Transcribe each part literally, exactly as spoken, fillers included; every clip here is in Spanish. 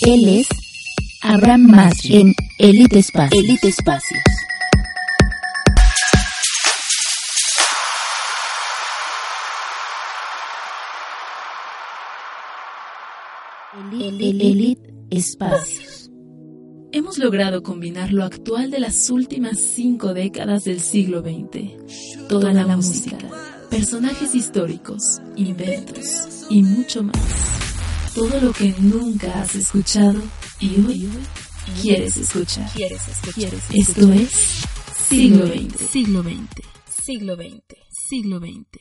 Él es Abraham Masri en Elite Espacios. Elite Espacios. Elite Espacios. Hemos logrado combinar lo actual de las últimas cinco décadas del siglo veinte. Toda la música, personajes históricos, inventos y mucho más. Todo lo que nunca has escuchado y hoy quieres escuchar. ¿Quieres escuchar? Esto es Siglo veinte. Siglo veinte. Siglo veinte. Siglo veinte.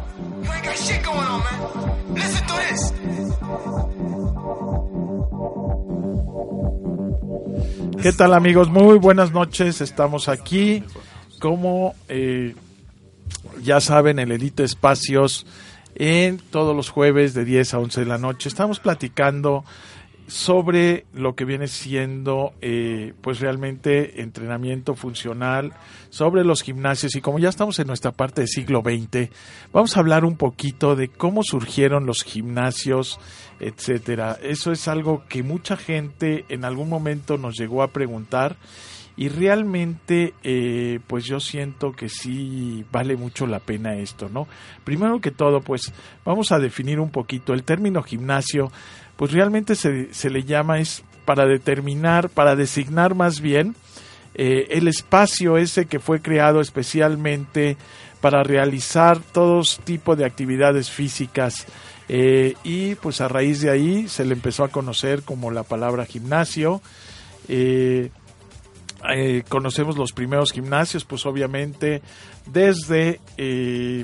¿Qué tal, amigos? Muy buenas noches. Estamos aquí, como eh, ya saben, en Elite Espacios, en todos los jueves de diez a once de la noche. Estamos platicando sobre lo que viene siendo eh, pues realmente entrenamiento funcional, sobre los gimnasios, y como ya estamos en nuestra parte de siglo veinte, vamos a hablar un poquito de cómo surgieron los gimnasios, etcétera. Eso es algo que mucha gente en algún momento nos llegó a preguntar, y realmente eh, pues yo siento que sí vale mucho la pena esto, ¿no? Primero que todo, pues vamos a definir un poquito el término gimnasio. Pues realmente se, se le llama, es para determinar, para designar más bien eh, el espacio ese que fue creado especialmente para realizar todo tipo de actividades físicas, eh, y pues a raíz de ahí se le empezó a conocer como la palabra gimnasio. Eh, eh, conocemos los primeros gimnasios, pues obviamente desde, eh,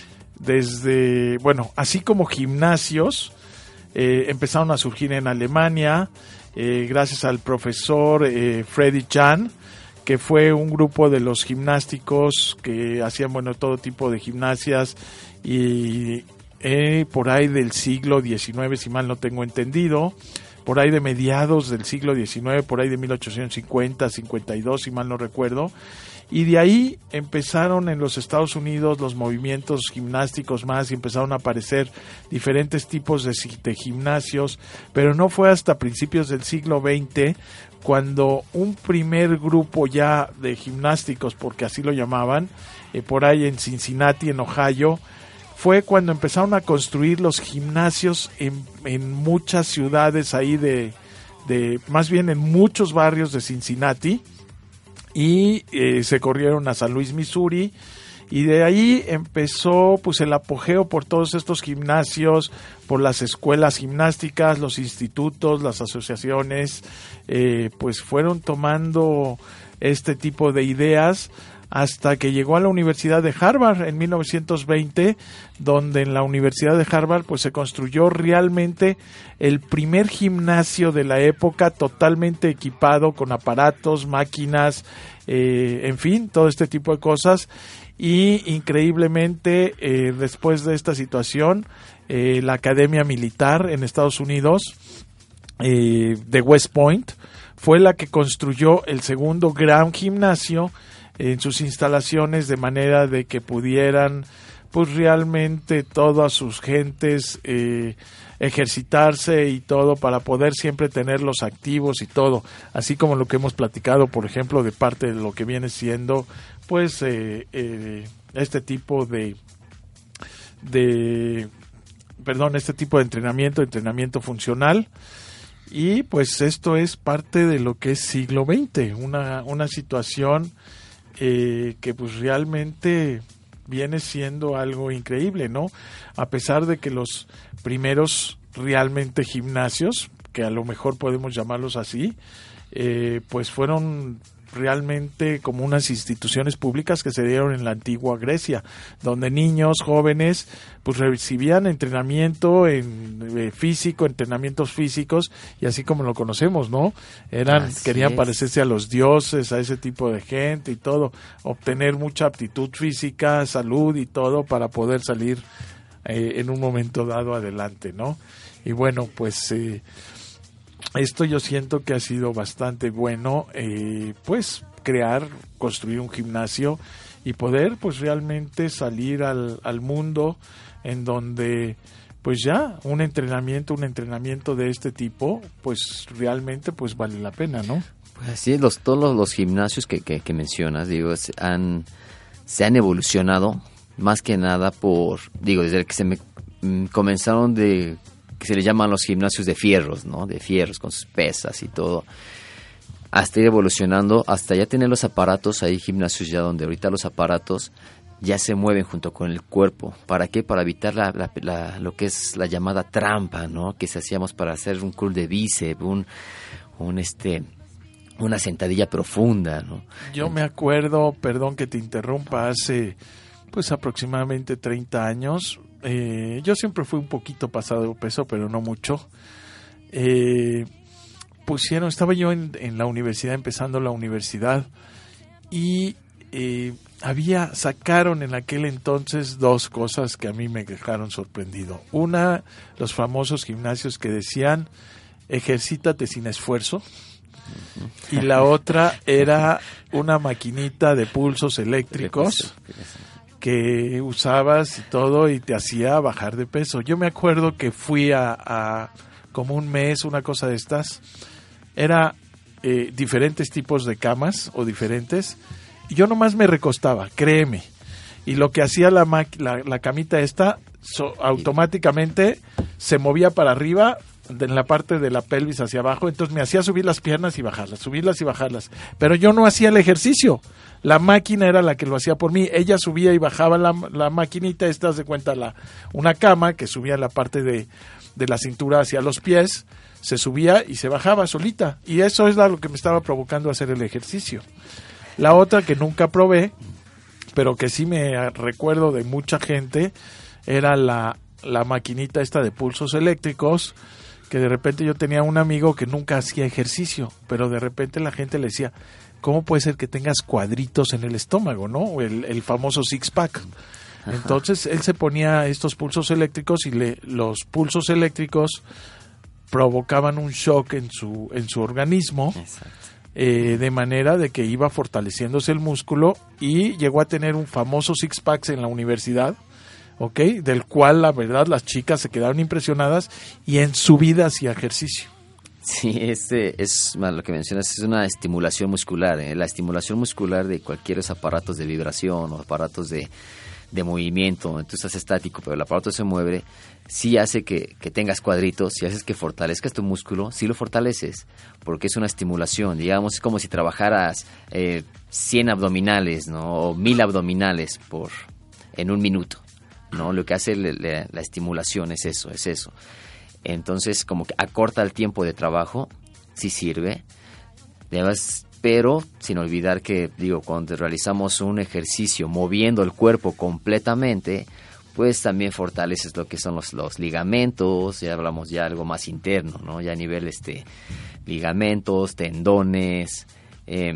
desde, bueno, así como gimnasios, Eh, empezaron a surgir en Alemania, eh, gracias al profesor eh, Freddy Jan, que fue un grupo de los gimnásticos que hacían, bueno, todo tipo de gimnasias, y eh, por ahí del siglo diecinueve, si mal no tengo entendido, por ahí de mediados del siglo diecinueve, por ahí de mil ochocientos cincuenta, cincuenta y dos, si mal no recuerdo. Y de ahí empezaron en los Estados Unidos los movimientos gimnásticos más, y empezaron a aparecer diferentes tipos de, de gimnasios, pero no fue hasta principios del siglo veinte cuando un primer grupo ya de gimnásticos, porque así lo llamaban, eh, por ahí en Cincinnati, en Ohio, fue cuando empezaron a construir los gimnasios en, en muchas ciudades ahí de, de, más bien en muchos barrios de Cincinnati, y eh, se corrieron a San Luis, Missouri, y de ahí empezó pues el apogeo por todos estos gimnasios, por las escuelas gimnásticas, los institutos, las asociaciones, eh, pues fueron tomando este tipo de ideas hasta que llegó a la Universidad de Harvard en mil novecientos veinte, donde en la Universidad de Harvard pues se construyó realmente el primer gimnasio de la época, totalmente equipado con aparatos, máquinas, eh, en fin, todo este tipo de cosas. Y increíblemente, eh, después de esta situación, eh, la Academia Militar en Estados Unidos, eh, de West Point, fue la que construyó el segundo gran gimnasio en sus instalaciones, de manera de que pudieran pues realmente todas sus gentes eh, ejercitarse y todo, para poder siempre tenerlos activos y todo, así como lo que hemos platicado, por ejemplo, de parte de lo que viene siendo pues eh, eh, este tipo de de perdón, este tipo de entrenamiento, entrenamiento funcional. Y pues esto es parte de lo que es siglo veinte, una, una situación Eh, que pues realmente viene siendo algo increíble, ¿no? A pesar de que los primeros realmente gimnasios, que a lo mejor podemos llamarlos así, eh, pues fueron realmente como unas instituciones públicas que se dieron en la antigua Grecia, donde niños, jóvenes, pues recibían entrenamiento en eh, físico, entrenamientos físicos, y así como lo conocemos, ¿no? Eran, así querían es. parecerse a los dioses, a ese tipo de gente y todo, obtener mucha aptitud física, salud y todo, para poder salir eh, en un momento dado adelante, ¿no? Y bueno, pues eh, esto yo siento que ha sido bastante bueno, eh, pues crear, construir un gimnasio y poder pues realmente salir al, al mundo, en donde pues ya, un entrenamiento, un entrenamiento de este tipo, pues realmente pues vale la pena, ¿no? Pues así es, los, todos los, los gimnasios que, que, que mencionas, digo, se han, se han evolucionado más que nada por, digo, desde que se me mm, comenzaron de, que se le llaman los gimnasios de fierros, ¿no? De fierros con sus pesas y todo, hasta ir evolucionando, hasta ya tener los aparatos, hay gimnasios ya donde ahorita los aparatos ya se mueven junto con el cuerpo. ¿Para qué? Para evitar la, la, la, lo que es la llamada trampa, ¿no? Que se hacíamos para hacer un curl de bíceps, un, un este, una sentadilla profunda, ¿no? Yo me acuerdo, perdón que te interrumpa, hace pues aproximadamente treinta años, eh, yo siempre fui un poquito pasado de peso, pero no mucho. Eh, pusieron, estaba yo en, en la universidad, empezando la universidad, y eh, había, sacaron en aquel entonces dos cosas que a mí me dejaron sorprendido. Una, los famosos gimnasios que decían, ejercítate sin esfuerzo. Y la otra era una maquinita de pulsos eléctricos que usabas y todo y te hacía bajar de peso. Yo me acuerdo que fui a, a como un mes, una cosa de estas. Era eh, diferentes tipos de camas o diferentes. Y yo nomás me recostaba, créeme. Y lo que hacía la, ma- la, la camita esta, so, automáticamente se movía para arriba, de, en la parte de la pelvis hacia abajo. Entonces me hacía subir las piernas y bajarlas, subirlas y bajarlas. Pero yo no hacía el ejercicio. La máquina era la que lo hacía por mí. Ella subía y bajaba la, la maquinita. Esta, haz de cuenta, la, una cama que subía la parte de, de la cintura hacia los pies. Se subía y se bajaba solita. Y eso es lo que me estaba provocando hacer el ejercicio. La otra que nunca probé, pero que sí me recuerdo de mucha gente, era la, la maquinita esta de pulsos eléctricos, que de repente yo tenía un amigo que nunca hacía ejercicio, pero de repente la gente le decía, ¿cómo puede ser que tengas cuadritos en el estómago, no? El, el famoso six-pack. Entonces él se ponía estos pulsos eléctricos y le, los pulsos eléctricos provocaban un shock en su, en su organismo. Exacto. Eh, de manera de que iba fortaleciéndose el músculo y llegó a tener un famoso six-pack en la universidad, ¿ok? Del cual la verdad las chicas se quedaron impresionadas y en su vida hacía ejercicio. Sí, este es lo que mencionas, es una estimulación muscular, ¿eh? La estimulación muscular de cualquier aparatos de vibración o aparatos de, de movimiento, tú estás estático, pero el aparato se mueve, sí hace que, que tengas cuadritos, sí haces que fortalezcas tu músculo, sí lo fortaleces, porque es una estimulación, digamos, es como si trabajaras eh, cien abdominales, ¿no? O mil abdominales por, en un minuto, ¿no? Lo que hace le, le, la estimulación es eso, es eso. Entonces, como que acorta el tiempo de trabajo, sí sirve, además, pero sin olvidar que, digo, cuando realizamos un ejercicio moviendo el cuerpo completamente, pues también fortaleces lo que son los, los ligamentos, ya hablamos ya algo más interno, ¿no? Ya a nivel este ligamentos, tendones, eh,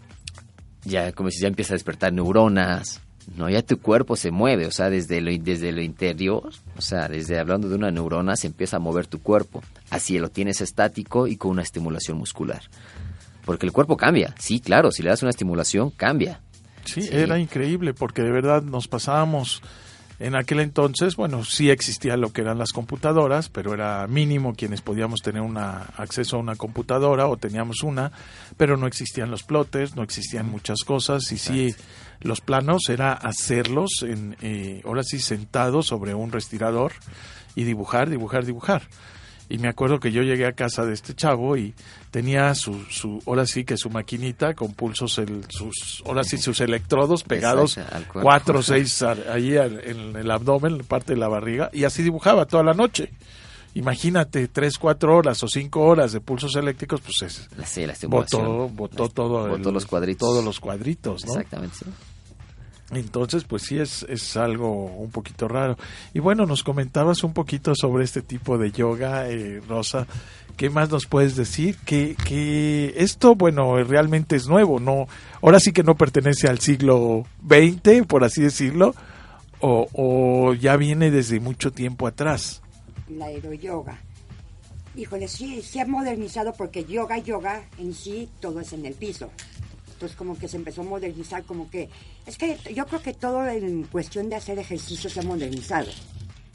ya como si ya empieza a despertar neuronas, ¿no? Ya tu cuerpo se mueve, o sea, desde lo, desde lo interior, o sea, desde hablando de una neurona se empieza a mover tu cuerpo, así lo tienes estático y con una estimulación muscular. Porque el cuerpo cambia, sí, claro, si le das una estimulación, cambia. Sí, sí, era increíble, porque de verdad nos pasábamos. En aquel entonces, bueno, sí existía lo que eran las computadoras, pero era mínimo quienes podíamos tener una, acceso a una computadora o teníamos una, pero no existían los plotters, no existían muchas cosas y sí, los planos era hacerlos, en, eh, ahora sí, sentados sobre un respirador y dibujar, dibujar, dibujar. Y me acuerdo que yo llegué a casa de este chavo y tenía su, su ahora sí que su maquinita con pulsos, el, sus, ahora sí sus electrodos pegados, cuatro o seis ahí en el abdomen, en parte de la barriga, y así dibujaba toda la noche. Imagínate, tres, cuatro horas o cinco horas de pulsos eléctricos, pues es, sí, la botó, botó, todo botó el, los cuadritos. todos los cuadritos, ¿no? Exactamente, sí. Entonces, pues sí, es, es algo un poquito raro. Y bueno, nos comentabas un poquito sobre este tipo de yoga, eh, Rosa. ¿Qué más nos puedes decir? Que, que esto, bueno, realmente es nuevo, ¿no? Ahora sí que no pertenece al siglo veinte, por así decirlo, o, o ya viene desde mucho tiempo atrás. La aeroyoga. Híjole, sí, se ha modernizado porque yoga, yoga en sí, todo es en el piso. Entonces como que se empezó a modernizar, como que... Es que yo creo que todo en cuestión de hacer ejercicio se ha modernizado.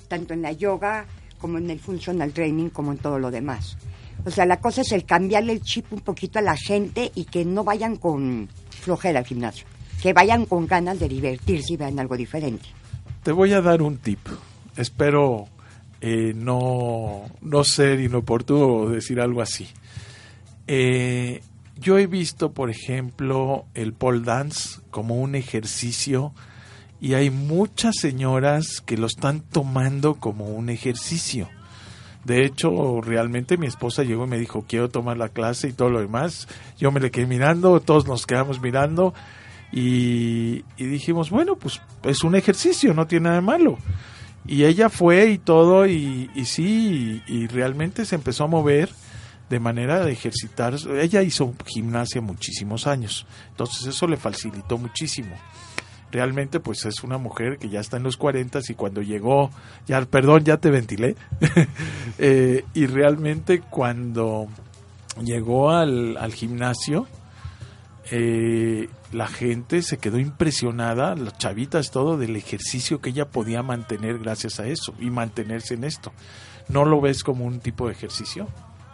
tanto en la yoga como en el functional training, como en todo lo demás. O sea, la cosa es el cambiarle el chip un poquito a la gente y que no vayan con flojera al gimnasio, que vayan con ganas de divertirse y vean algo diferente. Te voy a dar un tip. Espero eh, no, no ser inoportuno o decir algo así. Eh, yo he visto, por ejemplo, el pole dance como un ejercicio y hay muchas señoras que lo están tomando como un ejercicio. De hecho, realmente mi esposa llegó y me dijo, quiero tomar la clase y todo lo demás. Yo me le quedé mirando, todos nos quedamos mirando y, y dijimos, bueno, pues es un ejercicio, no tiene nada de malo. Y ella fue y todo y, y sí, y, y realmente se empezó a mover de manera de ejercitar. Ella hizo gimnasia muchísimos años, entonces eso le facilitó muchísimo. Realmente pues es una mujer que ya está en los cuarentas y cuando llegó, ya perdón, ya te ventilé, eh, y realmente cuando llegó al, al gimnasio, eh, la gente se quedó impresionada, las chavitas todo, del ejercicio que ella podía mantener gracias a eso y mantenerse en esto. ¿No lo ves como un tipo de ejercicio?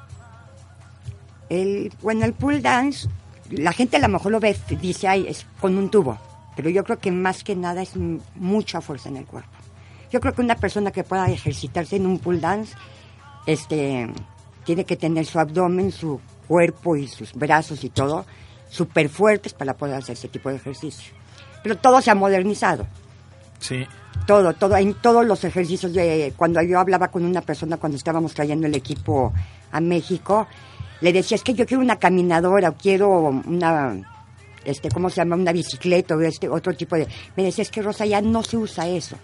El, bueno, el pool dance, la gente a lo mejor lo ve, dice, ay, es con un tubo. Pero yo creo que más que nada es m- mucha fuerza en el cuerpo. Yo creo que una persona que pueda ejercitarse en un pool dance, este, tiene que tener su abdomen, su cuerpo y sus brazos y todo súper fuertes para poder hacer ese tipo de ejercicio. Pero todo se ha modernizado. Sí. Todo, todo, en todos los ejercicios de, cuando yo hablaba con una persona cuando estábamos trayendo el equipo a México, le decía, es que yo quiero una caminadora, o quiero una... este, ¿cómo se llama? Una bicicleta o este otro tipo de... Me decía, es que Rosa, ya no se usa eso.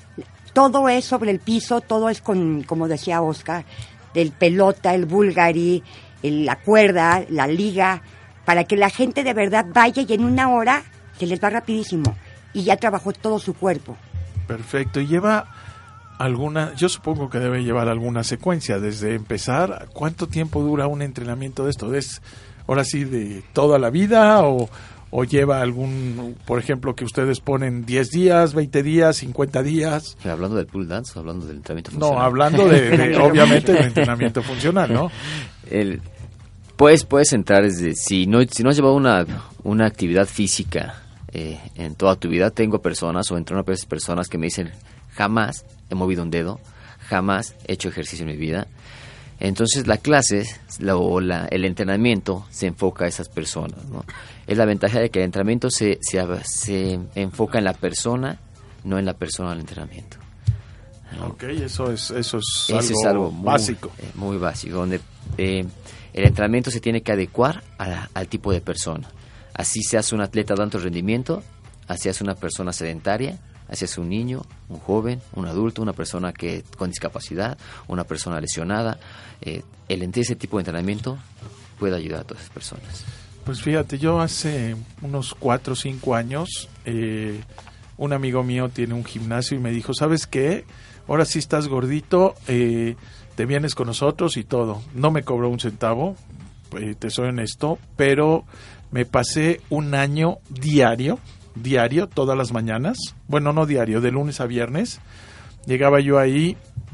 Todo es sobre el piso, todo es con, como decía Oscar, del pelota, el bulgari, el, la cuerda, la liga, para que la gente de verdad vaya y en una hora se les va rapidísimo. Y ya trabajó todo su cuerpo. Perfecto. ¿Y lleva alguna, yo supongo que debe llevar alguna secuencia desde empezar? ¿Cuánto tiempo dura un entrenamiento de esto? ¿Es ahora sí de toda la vida o, o lleva algún, por ejemplo, que ustedes ponen diez días, veinte días, cincuenta días? ¿Hablando del pool dance o hablando del entrenamiento funcional? No, hablando de, de obviamente del entrenamiento funcional, ¿no? El, pues puedes entrar desde, si no, si no has llevado una, una actividad física eh, en toda tu vida, tengo personas o entreno a veces personas que me dicen, jamás he movido un dedo, jamás he hecho ejercicio en mi vida. Entonces la clase la, o la, el entrenamiento se enfoca a esas personas, ¿no? Es la ventaja de que el entrenamiento se, se, se enfoca en la persona, no en la persona del entrenamiento, ¿no? Ok, eso es, eso es, Eso algo, es algo muy básico. Eh, muy básico, donde eh, el entrenamiento se tiene que adecuar a la, al tipo de persona. Así seas un atleta de alto rendimiento, así seas una persona sedentaria, así es un niño, un joven, un adulto, una persona que con discapacidad, una persona lesionada. Eh, el ese tipo de entrenamiento puede ayudar a todas esas personas. Pues fíjate, yo hace unos cuatro o cinco años, eh, un amigo mío tiene un gimnasio y me dijo, ¿sabes qué? Ahora sí estás gordito, eh, te vienes con nosotros y todo. No me cobró un centavo, eh, te soy honesto, pero me pasé un año diario, diario, todas las mañanas, bueno, no diario, de lunes a viernes, llegaba yo ahí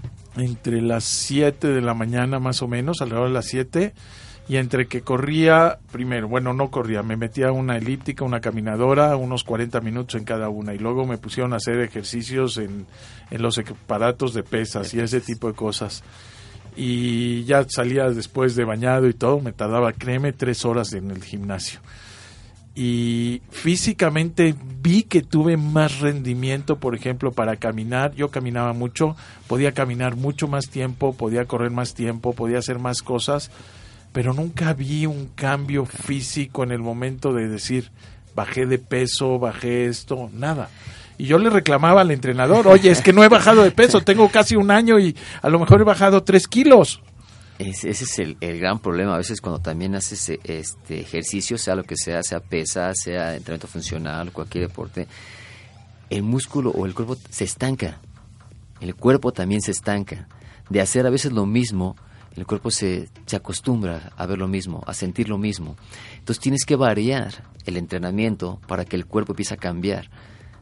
entre las siete de la mañana más o menos, alrededor de las siete, y entre que corría, primero, bueno, no corría, me metía una elíptica, una caminadora, unos cuarenta minutos en cada una, y luego me pusieron a hacer ejercicios en, en los aparatos de pesas y ese tipo de cosas. Y ya salía después de bañado y todo, me tardaba, créeme, tres horas en el gimnasio. Y físicamente vi que tuve más rendimiento, por ejemplo, para caminar. Yo caminaba mucho, podía caminar mucho más tiempo, podía correr más tiempo, podía hacer más cosas, pero nunca vi un cambio físico en el momento de decir, bajé de peso, bajé esto, nada. Y yo le reclamaba al entrenador, oye, es que no he bajado de peso, tengo casi un año y a lo mejor he bajado tres kilos. Ese, ese es el, el gran problema. A veces cuando también haces este ejercicio, sea lo que sea, sea pesa, sea entrenamiento funcional, cualquier deporte, el músculo o el cuerpo se estanca. El cuerpo también se estanca. De hacer a veces lo mismo, el cuerpo se, se acostumbra a ver lo mismo, a sentir lo mismo. Entonces tienes que variar el entrenamiento para que el cuerpo empiece a cambiar.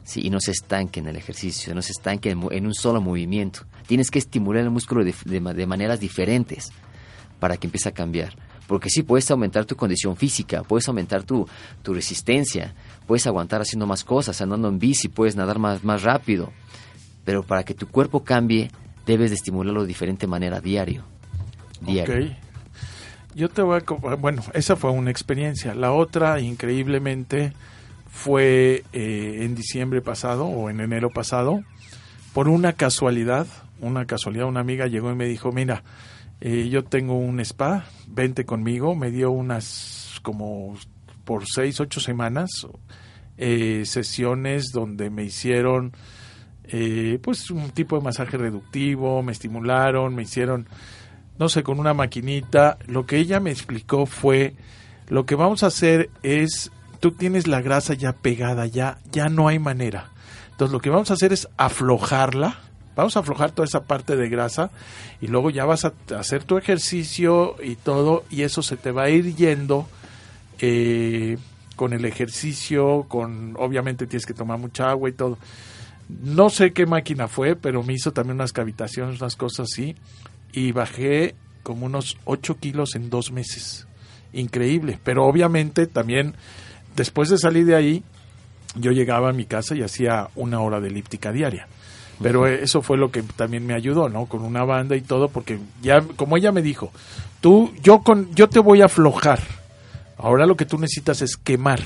¿sí? Y no se estanque en el ejercicio, no se estanque en, en un solo movimiento. Tienes que estimular el músculo de, de, de maneras diferentes para que empiece a cambiar. Porque sí, puedes aumentar tu condición física, puedes aumentar tu, tu resistencia, puedes aguantar haciendo más cosas, andando en bici, puedes nadar más, más rápido. Pero para que tu cuerpo cambie, debes de estimularlo de diferente manera diario. diario. Ok. Yo te voy a... Bueno, esa fue una experiencia. La otra, increíblemente, fue eh, en diciembre pasado o en enero pasado. Por una casualidad, una casualidad, una amiga llegó y me dijo, mira, Eh, yo tengo un spa, vente conmigo. Me dio unas como por seis, ocho semanas eh, sesiones donde me hicieron eh, pues un tipo de masaje reductivo, me estimularon, me hicieron, no sé, con una maquinita. Lo que ella me explicó fue, lo que vamos a hacer es, tú tienes la grasa ya pegada, ya, ya no hay manera. Entonces lo que vamos a hacer es aflojarla. Vamos a aflojar toda esa parte de grasa y luego ya vas a hacer tu ejercicio y todo, y eso se te va a ir yendo eh, con el ejercicio, con obviamente tienes que tomar mucha agua y todo. No sé qué máquina fue, pero me hizo también unas cavitaciones, unas cosas así, y bajé como unos ocho kilos en dos meses. Increíble, pero obviamente también después de salir de ahí, yo llegaba a mi casa y hacía una hora de elíptica diaria. Pero eso fue lo que también me ayudó, ¿no? Con una banda y todo, porque ya, como ella me dijo, tú, yo con, yo te voy a aflojar. Ahora lo que tú necesitas es quemar.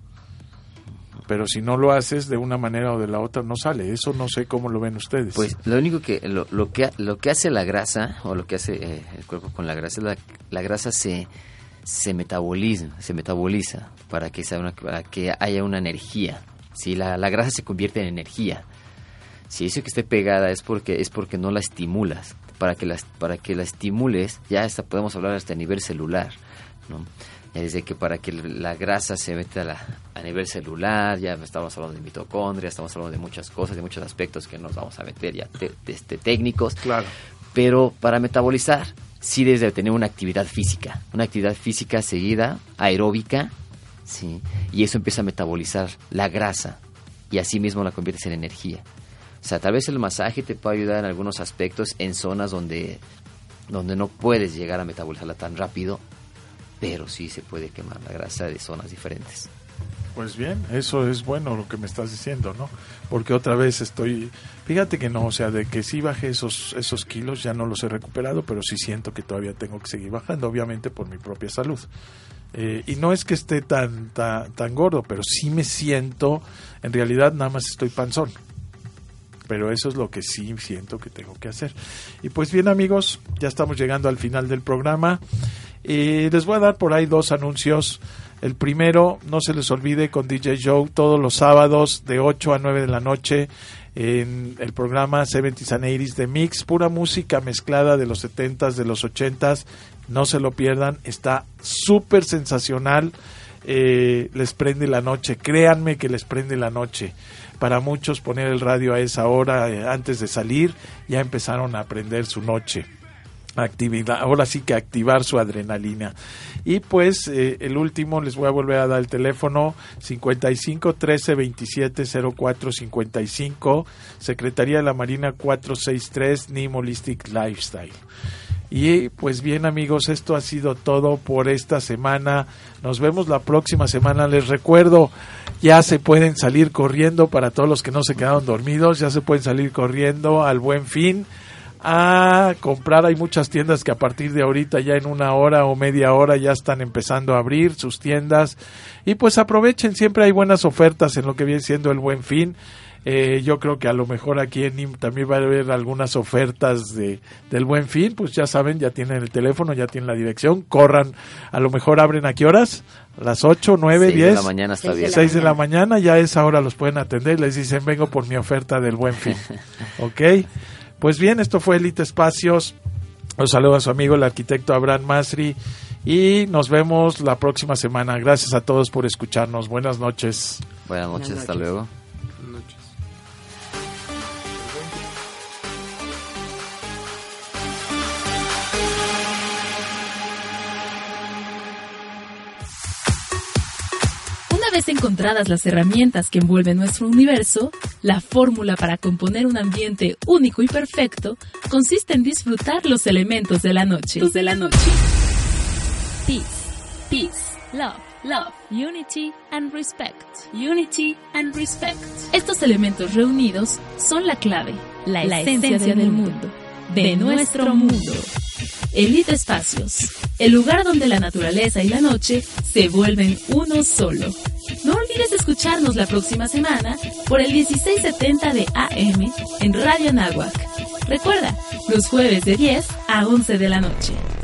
Pero si no lo haces de una manera o de la otra, no sale. Eso no sé cómo lo ven ustedes. Pues lo único que, lo, lo que, lo que hace la grasa, o lo que hace eh, el cuerpo con la grasa, la, la grasa se, se metaboliza, se metaboliza para que sea una, para que haya una energía. ¿Sí? La, la grasa se convierte en energía. Si dice que esté pegada es porque es porque no la estimulas. Para que la, para que la estimules, ya hasta podemos hablar hasta a nivel celular, ¿no? Ya desde que para que la grasa se meta a, la, a nivel celular, ya estamos hablando de mitocondria, estamos hablando de muchas cosas, de muchos aspectos que nos vamos a meter ya te, de, de técnicos. Claro. Pero para metabolizar, sí debes de tener una actividad física, una actividad física seguida, aeróbica, ¿sí? Y eso empieza a metabolizar la grasa y así mismo la conviertes en energía. O sea, tal vez el masaje te puede ayudar en algunos aspectos en zonas donde, donde no puedes llegar a metabolizarla tan rápido, pero sí se puede quemar la grasa de zonas diferentes. Pues bien, eso es bueno lo que me estás diciendo, ¿no? Porque otra vez estoy, fíjate que no, o sea, de que sí bajé esos, esos kilos, ya no los he recuperado, pero sí siento que todavía tengo que seguir bajando, obviamente por mi propia salud. Eh, y no es que esté tan, tan, tan gordo, pero sí me siento, en realidad nada más estoy panzón. Pero eso es lo que sí siento que tengo que hacer. Y pues bien, amigos, ya estamos llegando al final del programa. Eh, les voy a dar por ahí dos anuncios. El primero, no se les olvide, con D J Joe, todos los sábados de ocho a nueve de la noche, en el programa seventies and eighties de Mix, pura música mezclada de los setentas, de los ochentas. No se lo pierdan, está súper sensacional. Eh, les prende la noche, créanme que les prende la noche. Para muchos poner el radio a esa hora eh, antes de salir, ya empezaron a prender su noche. Actividad, ahora sí que activar su adrenalina. Y pues eh, el último, les voy a volver a dar el teléfono cincuenta y cinco, trece, veintisiete, cero cuatro cincuenta y cinco, Secretaría de la Marina cuatrocientos sesenta y tres, N I M Holistic Lifestyle. Y pues bien, amigos, esto ha sido todo por esta semana. Nos vemos la próxima semana. Les recuerdo, ya se pueden salir corriendo, para todos los que no se quedaron dormidos, ya se pueden salir corriendo al Buen Fin a comprar. Hay muchas tiendas que a partir de ahorita, ya en una hora o media hora, ya están empezando a abrir sus tiendas. Y pues aprovechen, siempre hay buenas ofertas en lo que viene siendo el Buen Fin. Eh, yo creo que a lo mejor aquí en N I M también va a haber algunas ofertas de del Buen Fin. Pues ya saben, ya tienen el teléfono, ya tienen la dirección, corran. A lo mejor abren ¿a qué horas? A las ocho, nueve, diez. seis de la mañana está bien. seis de la mañana, ya a esa hora los pueden atender. Les dicen, vengo por mi oferta del Buen Fin. Ok, pues bien, esto fue Elite Espacios. Los saludo a su amigo el arquitecto Abraham Masri y nos vemos la próxima semana. Gracias a todos por escucharnos. Buenas noches. Buenas noches, Buenas noches. Hasta luego. Buenas noches. Una vez encontradas las herramientas que envuelven nuestro universo, la fórmula para componer un ambiente único y perfecto consiste en disfrutar los elementos de la noche. De la noche. Peace, peace, love, love, unity and respect. Unity and respect. Estos elementos reunidos son la clave, la, la esencia, esencia del, del mundo, de, de nuestro mundo. Elite Espacios, el lugar donde la naturaleza y la noche se vuelven uno solo. No olvides escucharnos la próxima semana por el dieciséis setenta de A M en Radio Anáhuac. Recuerda, los jueves de diez a once de la noche.